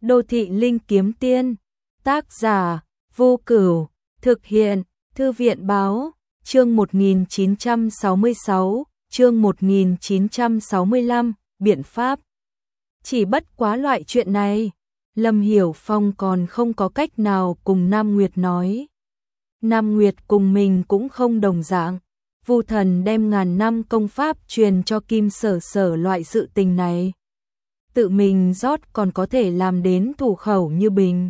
Đô thị linh kiếm tiên, tác giả, Vô Cửu, thực hiện, Thư viện báo, chương 1966, chương 1965, biện pháp. Chỉ bất quá loại chuyện này, Lâm Hiểu Phong còn không có cách nào cùng Nam Nguyệt nói. Nam Nguyệt cùng mình cũng không đồng dạng. Vu Thần đem ngàn năm công pháp truyền cho Kim Sở Sở loại sự tình này. Tự mình rót còn có thể làm đến thủ khẩu như bình.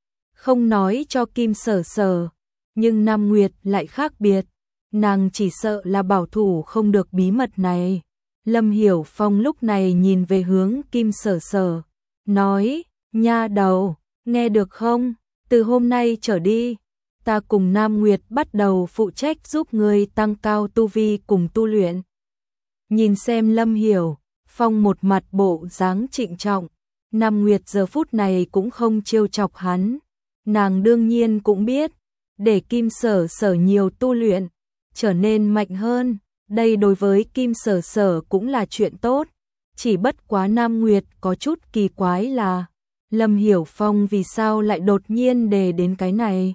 Không nói cho Kim Sở Sở, nhưng Nam Nguyệt lại khác biệt. Nàng chỉ sợ là bảo thủ không được bí mật này. Lâm Hiểu Phong lúc này nhìn về hướng Kim Sở Sở, nói, nha đầu, nghe được không? Từ hôm nay trở đi, ta cùng Nam Nguyệt bắt đầu phụ trách giúp ngươi tăng cao tu vi cùng tu luyện. Nhìn xem Lâm Hiểu Phong một mặt bộ dáng trịnh trọng, Nam Nguyệt giờ phút này cũng không trêu chọc hắn. Nàng đương nhiên cũng biết, để Kim Sở Sở nhiều tu luyện, trở nên mạnh hơn, đây đối với Kim Sở Sở cũng là chuyện tốt. Chỉ bất quá Nam Nguyệt có chút kỳ quái là, Lâm Hiểu Phong vì sao lại đột nhiên đề đến cái này.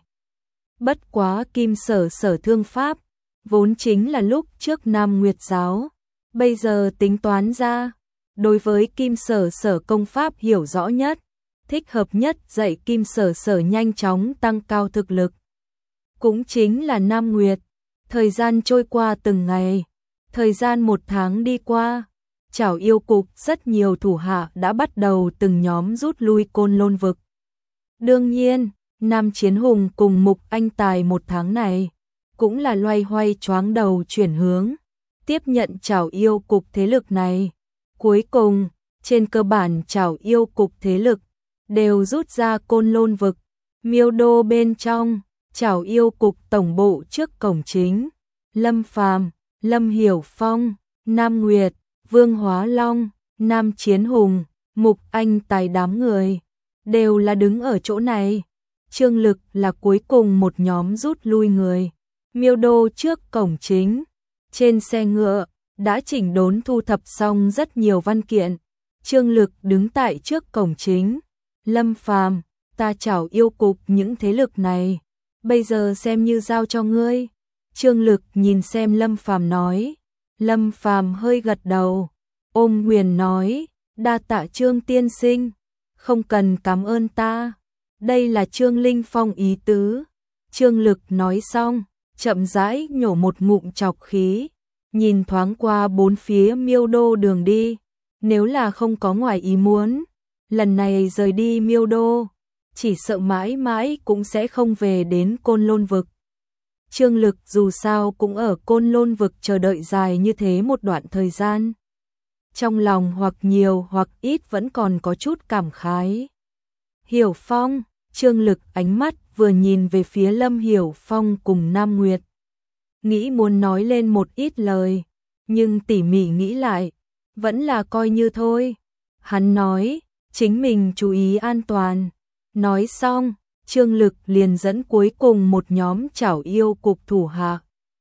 Bất quá Kim Sở Sở thương pháp, vốn chính là lúc trước Nam Nguyệt giáo, bây giờ tính toán ra, đối với Kim Sở Sở công pháp hiểu rõ nhất, thích hợp nhất dạy Kim Sở Sở nhanh chóng tăng cao thực lực. Cũng chính là Nam Nguyệt. Thời gian trôi qua từng ngày, thời gian một tháng đi qua, Chảo Yêu Cục rất nhiều thủ hạ đã bắt đầu từng nhóm rút lui Côn Lôn vực. Đương nhiên, Nam Chiến Hùng cùng Mục Anh Tài một tháng này, cũng là loay hoay choáng đầu chuyển hướng, tiếp nhận Chảo Yêu Cục thế lực này. Cuối cùng, trên cơ bản Chảo Yêu Cục thế lực, đều rút ra Côn Lôn vực, Miêu Đô bên trong. Chảo Yêu Cục tổng bộ trước cổng chính, Lâm Phàm, Lâm Hiểu Phong, Nam Nguyệt, Vương Hóa Long, Nam Chiến Hùng, Mục Anh Tài đám người, đều là đứng ở chỗ này. Trương Lực là cuối cùng một nhóm rút lui người. Miêu Đô trước cổng chính, trên xe ngựa, đã chỉnh đốn thu thập xong rất nhiều văn kiện. Trương Lực đứng tại trước cổng chính, Lâm Phàm, ta Chảo Yêu Cục những thế lực này, bây giờ xem như giao cho ngươi. Trương Lực nhìn xem Lâm Phàm nói. Lâm Phàm hơi gật đầu, ôm quyền nói, đa tạ Trương tiên sinh, không cần cảm ơn ta, đây là Trương Linh Phong ý tứ. Trương Lực nói xong, chậm rãi nhổ một ngụm trọc khí, nhìn thoáng qua bốn phía Miêu Đô đường đi, nếu là không có ngoài ý muốn, lần này rời đi Miêu Đô, chỉ sợ mãi mãi cũng sẽ không về đến Côn Lôn vực. Trương Lực dù sao cũng ở Côn Lôn vực chờ đợi dài như thế một đoạn thời gian. Trong lòng hoặc nhiều hoặc ít vẫn còn có chút cảm khái. Hiểu Phong, Trương Lực ánh mắt vừa nhìn về phía Lâm Hiểu Phong cùng Nam Nguyệt. Nghĩ muốn nói lên một ít lời, nhưng tỉ mỉ nghĩ lại, vẫn là coi như thôi. Hắn nói, chính mình chú ý an toàn. Nói xong, Trương Lực liền dẫn cuối cùng một nhóm Chảo Yêu Cục thủ hạ.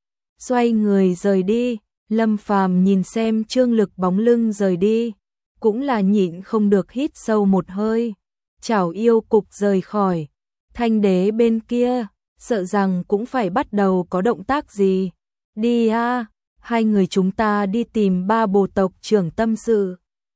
Xoay người rời đi, Lâm Phàm nhìn xem Trương Lực bóng lưng rời đi, cũng là nhịn không được hít sâu một hơi. Chảo Yêu Cục rời khỏi, Thanh Đế bên kia, sợ rằng cũng phải bắt đầu có động tác gì. Đi a, hai người chúng ta đi tìm ba bộ tộc trưởng tâm sự.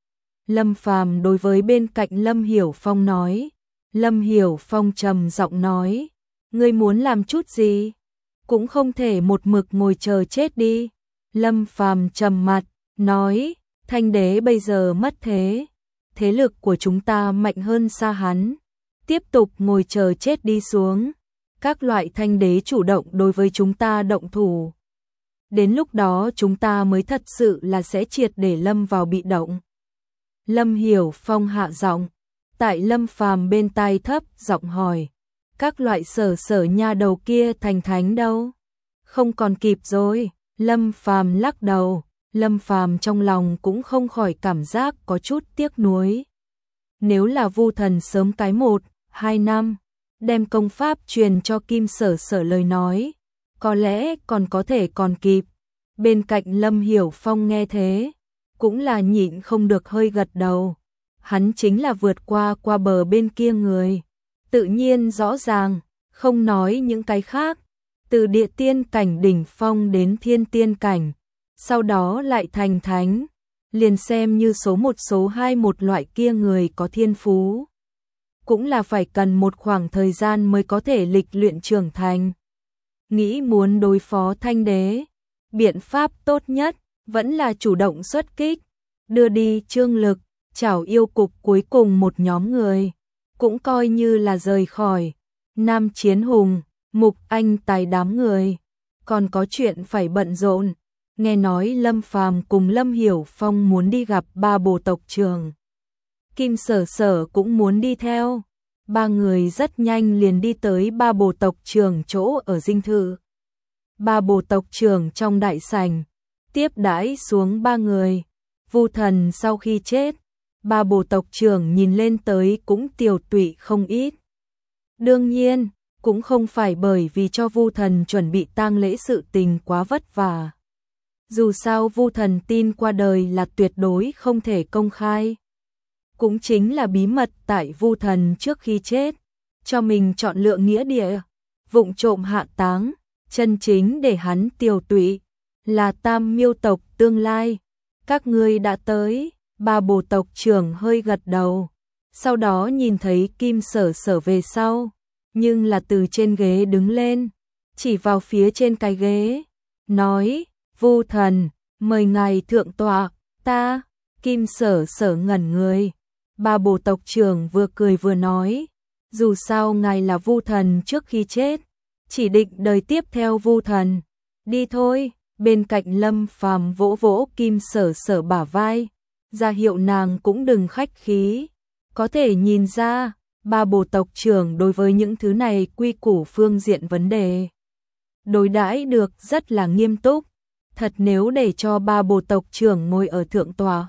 Lâm Phàm đối với bên cạnh Lâm Hiểu Phong nói. Lâm Hiểu Phong trầm giọng nói, ngươi muốn làm chút gì? Cũng không thể một mực ngồi chờ chết đi. Lâm Phàm trầm mặt, nói, Thanh Đế bây giờ mất thế. Thế lực của chúng ta mạnh hơn xa hắn. Tiếp tục ngồi chờ chết đi xuống. Các loại Thanh Đế chủ động đối với chúng ta động thủ. Đến lúc đó chúng ta mới thật sự là sẽ triệt để lâm vào bị động. Lâm Hiểu Phong hạ giọng. Tại Lâm Phàm bên tai thấp giọng hỏi, các loại Sở Sở nha đầu kia thành thánh đâu? Không còn kịp rồi. Lâm Phàm lắc đầu, Lâm Phàm trong lòng cũng không khỏi cảm giác có chút tiếc nuối. Nếu là Vu Thần sớm cái 1-2 năm, đem công pháp truyền cho Kim Sở Sở lời nói, có lẽ còn có thể còn kịp. Bên cạnh Lâm Hiểu Phong nghe thế, cũng là nhịn không được hơi gật đầu. hắn chính là vượt qua bờ bên kia người. Tự nhiên rõ ràng, không nói những cái khác, từ địa tiên cảnh đỉnh phong đến thiên tiên cảnh, sau đó lại thành thánh, liền xem như số 1 số 2 một loại kia người có thiên phú. Cũng là phải cần một khoảng thời gian mới có thể lịch luyện trưởng thành. Nghĩ muốn đối phó Thanh Đế, biện pháp tốt nhất vẫn là chủ động xuất kích, đưa đi Trương Lực, Trảo Yêu Cục cuối cùng một nhóm người, cũng coi như là rời khỏi. Nam Chiến Hùng, Mục Anh Tài đám người, còn có chuyện phải bận rộn. Nghe nói Lâm Phàm cùng Lâm Hiểu Phong muốn đi gặp ba bồ tộc trưởng. Kim Sở Sở cũng muốn đi theo. Ba người rất nhanh liền đi tới ba bồ tộc trưởng chỗ ở dinh thự. Ba bồ tộc trưởng trong đại sảnh tiếp đãi xuống ba người. Vu Thần sau khi chết, ba bồ tộc trưởng nhìn lên tới cũng tiều tụy không ít. Đương nhiên, cũng không phải bởi vì cho Vu Thần chuẩn bị tang lễ sự tình quá vất vả. Dù sao Vu Thần tin qua đời là tuyệt đối không thể công khai. Cũng chính là bí mật tại Vu Thần trước khi chết, cho mình chọn lựa nghĩa địa, vụng trộm hạ táng, chân chính để hắn tiều tụy, là Tam Miêu tộc tương lai. Các ngươi đã tới, ba bồ tộc trưởng hơi gật đầu, sau đó nhìn thấy Kim Sở Sở về sau, nhưng là từ trên ghế đứng lên, chỉ vào phía trên cái ghế, nói, Vu Thần, mời ngài thượng tọa. Ta. Kim Sở Sở ngẩn người. Ba bồ tộc trưởng vừa cười vừa nói, dù sao ngài là Vu Thần trước khi chết, chỉ định đời tiếp theo Vu Thần. Đi thôi. Bên cạnh Lâm Phàm vỗ vỗ Kim Sở Sở bả vai, ra hiệu nàng cũng đừng khách khí. Có thể nhìn ra, ba bồ tộc trưởng đối với những thứ này quy củ phương diện vấn đề đối đãi được rất là nghiêm túc. Thật nếu để cho ba bồ tộc trưởng ngồi ở thượng tòa,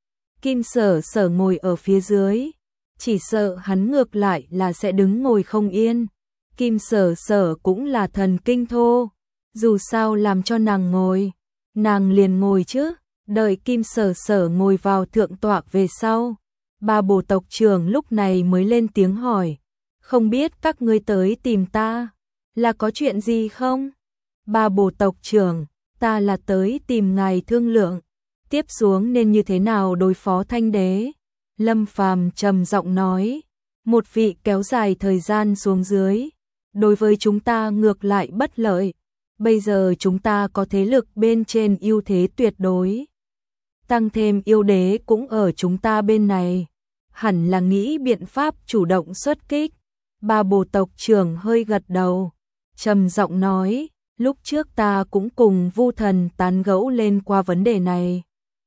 Kim Sở Sở ngồi ở phía dưới, chỉ sợ hắn ngược lại là sẽ đứng ngồi không yên. Kim Sở Sở cũng là thần kinh thô, dù sao làm cho nàng ngồi, nàng liền ngồi chứ. Đợi Kim Sở Sở ngồi vào thượng tọa về sau, ba bồ tộc trưởng lúc này mới lên tiếng hỏi, không biết các ngươi tới tìm ta, là có chuyện gì không? Ba bồ tộc trưởng, ta là tới tìm ngài thương lượng, tiếp xuống nên như thế nào đối phó Thanh Đế. Lâm Phàm trầm giọng nói, một vị kéo dài thời gian xuống dưới, đối với chúng ta ngược lại bất lợi. Bây giờ chúng ta có thế lực bên trên ưu thế tuyệt đối. Tăng thêm yêu đế cũng ở chúng ta bên này, hẳn là nghĩ biện pháp chủ động xuất kích. Ba bồ tộc trưởng hơi gật đầu, trầm giọng nói, lúc trước ta cũng cùng Vu Thần tán gẫu lên qua vấn đề này.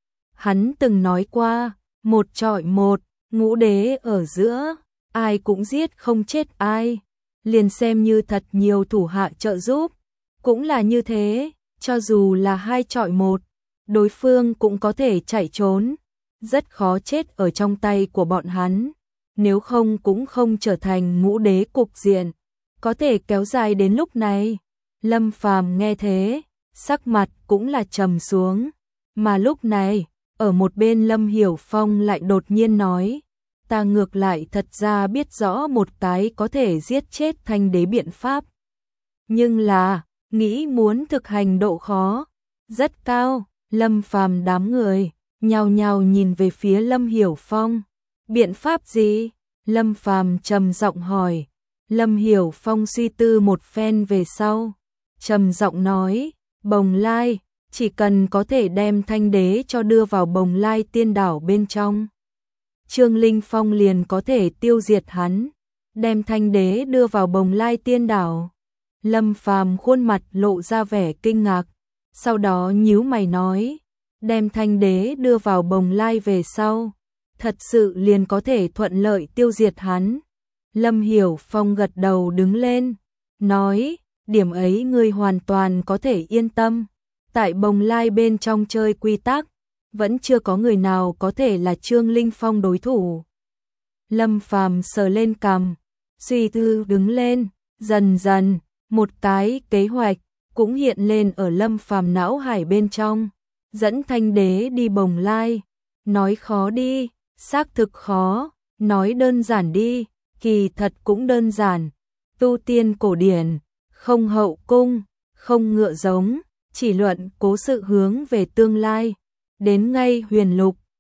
Hắn từng nói qua, 1 chọi 1, ngũ đế ở giữa, ai cũng giết không chết ai, liền xem như thật nhiều thủ hạ trợ giúp, cũng là như thế, cho dù là 2 chọi 1, đối phương cũng có thể chạy trốn, rất khó chết ở trong tay của bọn hắn, nếu không cũng không trở thành ngũ đế cục diện, có thể kéo dài đến lúc này. Lâm Phàm nghe thế, sắc mặt cũng là trầm xuống, mà lúc này, ở một bên Lâm Hiểu Phong lại đột nhiên nói, ta ngược lại thật ra biết rõ một cái có thể giết chết Thanh Đế biện pháp, nhưng là, nghĩ muốn thực hành độ khó rất cao. Lâm Phàm đám người nhao nhao nhìn về phía Lâm Hiểu Phong. Biện pháp gì? Lâm Phàm trầm giọng hỏi. Lâm Hiểu Phong suy tư một phen về sau, trầm giọng nói, Bồng Lai, chỉ cần có thể đem Thanh Đế cho đưa vào Bồng Lai tiên đảo bên trong, Trương Linh Phong liền có thể tiêu diệt hắn. Đem Thanh Đế đưa vào Bồng Lai tiên đảo. Lâm Phàm khuôn mặt lộ ra vẻ kinh ngạc, sau đó nhíu mày nói, đem Thanh Đế đưa vào Bồng Lai về sau, thật sự liền có thể thuận lợi tiêu diệt hắn. Lâm Hiểu Phong gật đầu đứng lên, nói, điểm ấy ngươi hoàn toàn có thể yên tâm, tại Bồng Lai bên trong chơi quy tắc, vẫn chưa có người nào có thể là Trương Linh Phong đối thủ. Lâm Phàm sờ lên cằm, suy tư đứng lên, dần dần, một cái kế hoạch cũng hiện lên ở Lâm Phàm não hải bên trong, dẫn Thanh Đế đi Bồng Lai, nói khó đi, Xác thực khó, nói đơn giản đi, kỳ thật cũng đơn giản. Tu tiên cổ điển, không hậu cung, không ngựa giống, chỉ luận cố sự hướng về tương lai. Đến ngay huyền lục,